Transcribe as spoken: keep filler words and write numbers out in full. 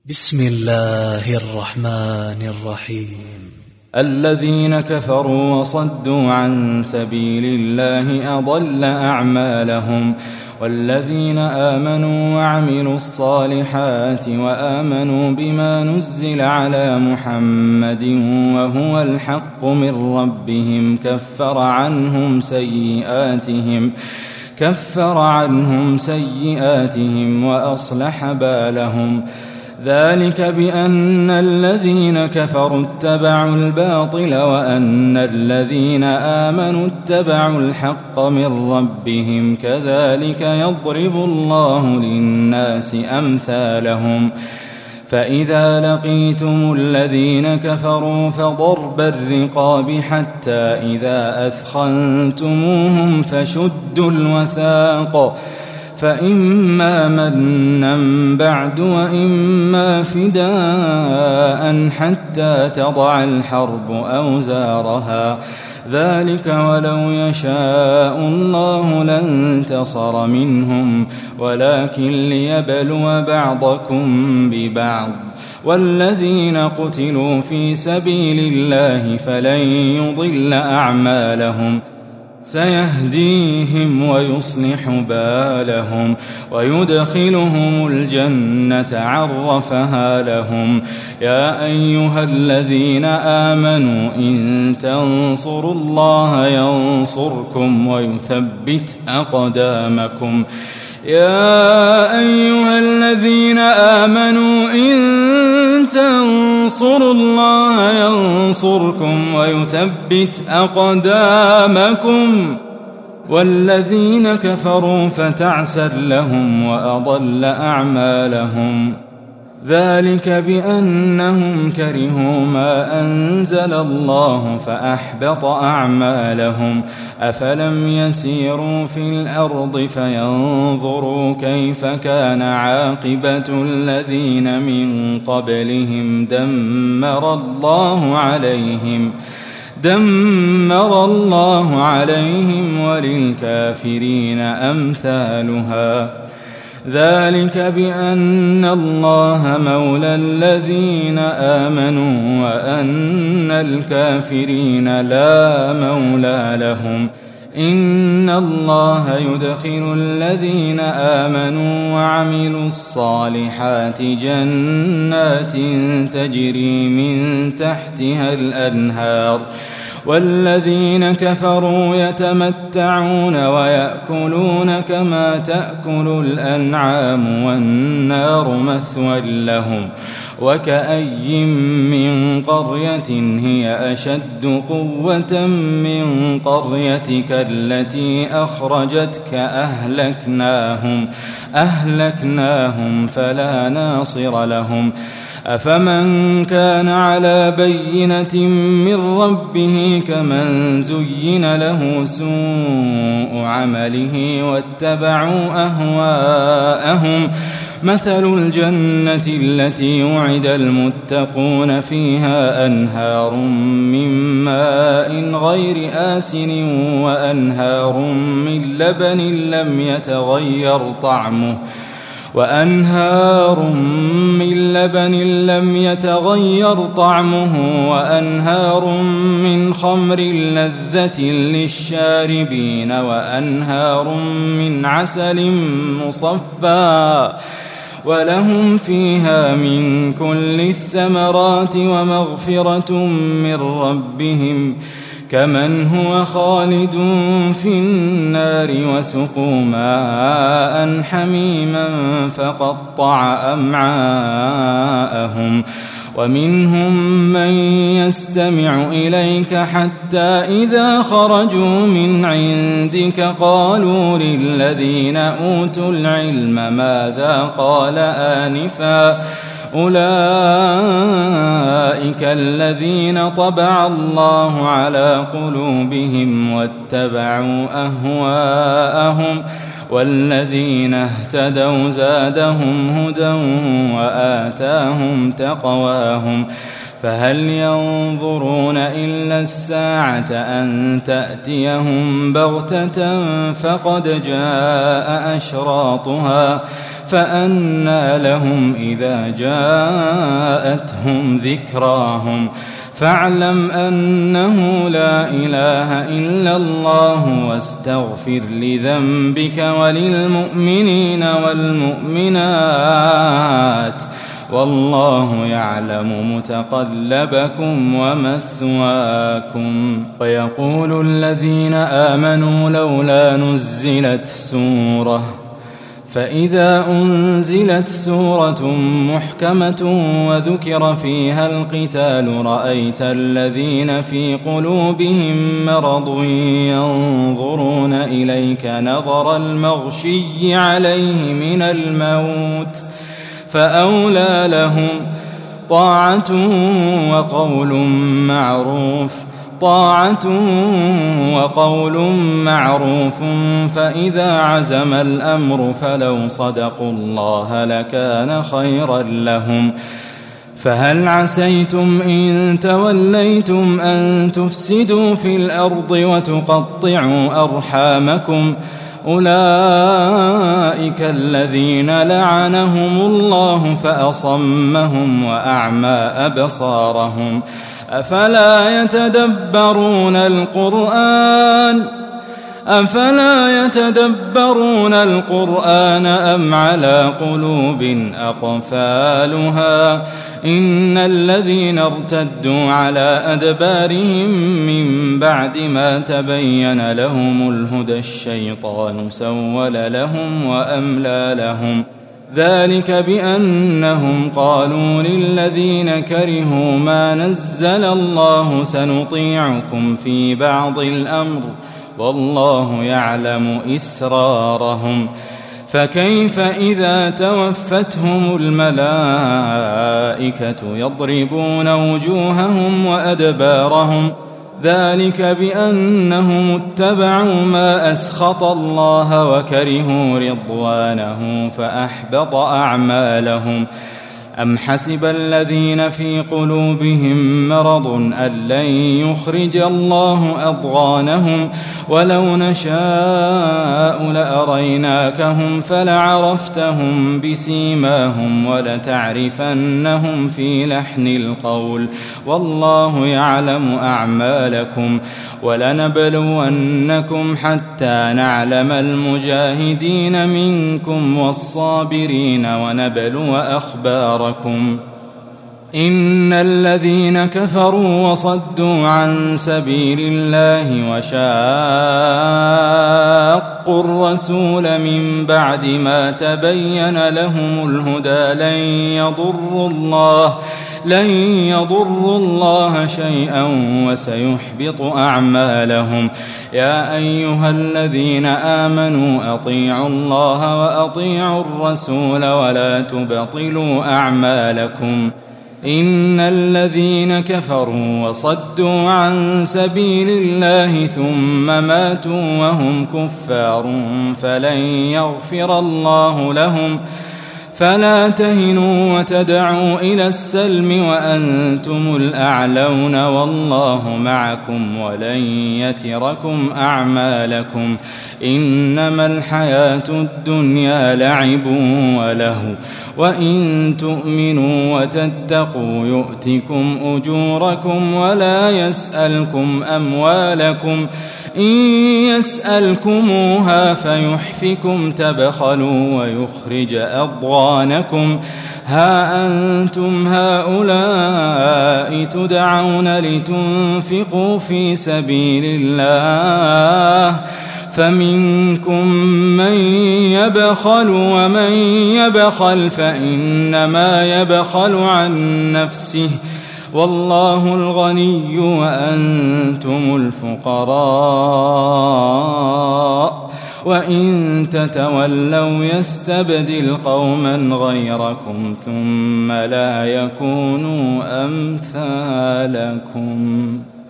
بسم الله الرحمن الرحيم. الذين كفروا وصدوا عن سبيل الله أضل أعمالهم، والذين آمنوا وعملوا الصالحات وآمنوا بما نزل على محمد وهو الحق من ربهم كفر عنهم سيئاتهم كفر عنهم سيئاتهم وأصلح بالهم. ذلك بأن الذين كفروا اتبعوا الباطل وأن الذين آمنوا اتبعوا الحق من ربهم، كذلك يضرب الله للناس أمثالهم. فإذا لقيتم الذين كفروا فضرب الرقاب حتى إذا أثخنتموهم فشدوا الوثاق، فإما منا بعد وإما فداء حتى تضع الحرب أوزارها، ذلك ولو يشاء الله لانتصر منهم ولكن ليبلو بعضكم ببعض. والذين قتلوا في سبيل الله فلن يضل أعمالهم، سيهديهم ويصلح بالهم ويدخلهم الجنة عرفها لهم. يا أيها الذين آمنوا إن تنصروا الله ينصركم ويثبت أقدامكم. يا أيها الذين آمنوا إن تنصروا الله ينصركم ويثبت أقدامكم. والذين كفروا فتعسا لهم وأضل أعمالهم، ذلك بأنهم كرهوا ما أنزل الله فأحبط أعمالهم. أفلم يسيروا في الأرض فينظروا كيف كان عاقبة الذين من قبلهم دمر الله عليهم دمر الله عليهم وللكافرين أمثالها. ذلك بأن الله مولى الذين آمنوا وأن الكافرين لا مولى لهم. إن الله يدخل الذين آمنوا وعملوا الصالحات جنات تجري من تحتها الأنهار، والذين كفروا يتمتعون ويأكلون كما تأكل الأنعام والنار مثوى لهم. وكأي من قرية هي أشد قوة من قريتك التي أخرجتك أهلكناهم أهلكناهم فلا ناصر لهم. أفمن كان على بينة من ربه كمن زين له سوء عمله واتبعوا أهواءهم. مثل الجنة التي وعد المتقون فيها أنهار من ماء غير آسن وأنهار من لبن لم يتغير طعمه وأنهار من لبن لم يتغير طعمه وأنهار من خمر لذة للشاربين وأنهار من عسل مصفى، ولهم فيها من كل الثمرات ومغفرة من ربهم، كمن هو خالد في النار وسقوا ماء حميما فقطع أمعاءهم. ومنهم من يستمع إليك حتى إذا خرجوا من عندك قالوا للذين أوتوا العلم ماذا قال آنفا، أولئك الذين طبع الله على قلوبهم واتبعوا أهواءهم، والذين اهتدوا زادهم هدى وآتاهم تقواهم. فهل ينظرون إلا الساعة أن تأتيهم بغتة فقد جاء أشراطها فأنى لهم إذا جاءتهم ذكراهم فاعلم أنه لا إله إلا الله واستغفر لذنبك وللمؤمنين والمؤمنات والله يعلم متقلبكم ومثواكم. ويقول الذين آمنوا لولا نزلت سورة فإذا أنزلت سورة محكمة وذكر فيها القتال رأيت الذين في قلوبهم مرض ينظرون إليك نظر المغشي عليه من الموت فأولى لهم طاعة وقول معروف طاعة وقول معروف فإذا عزم الأمر فلو صدقوا الله لكان خيرا لهم. فهل عسيتم إن توليتم أن تفسدوا في الأرض وتقطعوا أرحامكم أولئك الذين لعنهم الله فأصمهم وأعمى أبصارهم أفلا يتدبرون القرآن أفلا يتدبرون القرآن أم على قلوب أقفالها إن الذين ارتدوا على أدبارهم من بعد ما تبين لهم الهدى الشيطان سول لهم وأملى لهم ذلك بأنهم قالوا للذين كرهوا ما نزل الله سنطيعكم في بعض الأمر والله يعلم إسرارهم فكيف إذا توفتهم الملائكة يضربون وجوههم وأدبارهم ذلك بأنهم اتبعوا ما أسخط الله وكرهوا رضوانه فأحبط أعمالهم. أم حسب الذين في قلوبهم مرض أن لن يخرج الله أضغانهم ولو نشاء لأريناكهم فلعرفتهم بسيماهم ولتعرفنهم في لحن القول والله يعلم أعمالكم ولنبلونكم حتى نعلم المجاهدين منكم والصابرين ونبلو أخباركم. إن الذين كفروا وصدوا عن سبيل الله وشاقوا الرسول من بعد ما تبين لهم الهدى لن يضروا الله لن يضروا الله شيئا وسيحبط أعمالهم. يا أيها الذين آمنوا أطيعوا الله وأطيعوا الرسول ولا تبطلوا أعمالكم. إن الذين كفروا وصدوا عن سبيل الله ثم ماتوا وهم كفار فلن يغفر الله لهم فلا تهنوا وتدعوا إلى السلم وأنتم الأعلون والله معكم ولن يتركم أعمالكم. إنما الحياة الدنيا لعب وله وإن تؤمنوا وتتقوا يؤتكم أجوركم ولا يسألكم أموالكم إن يسألكموها فيحفكم تبخلوا ويخرج أضغانكم. ها أنتم هؤلاء تدعون لتنفقوا في سبيل الله فمنكم من يبخل ومن يبخل فإنما يبخل عن نفسه والله الغني وأنتم الفقراء وإن تتولوا يستبدل قوما غيركم ثم لا يكونوا أمثالكم.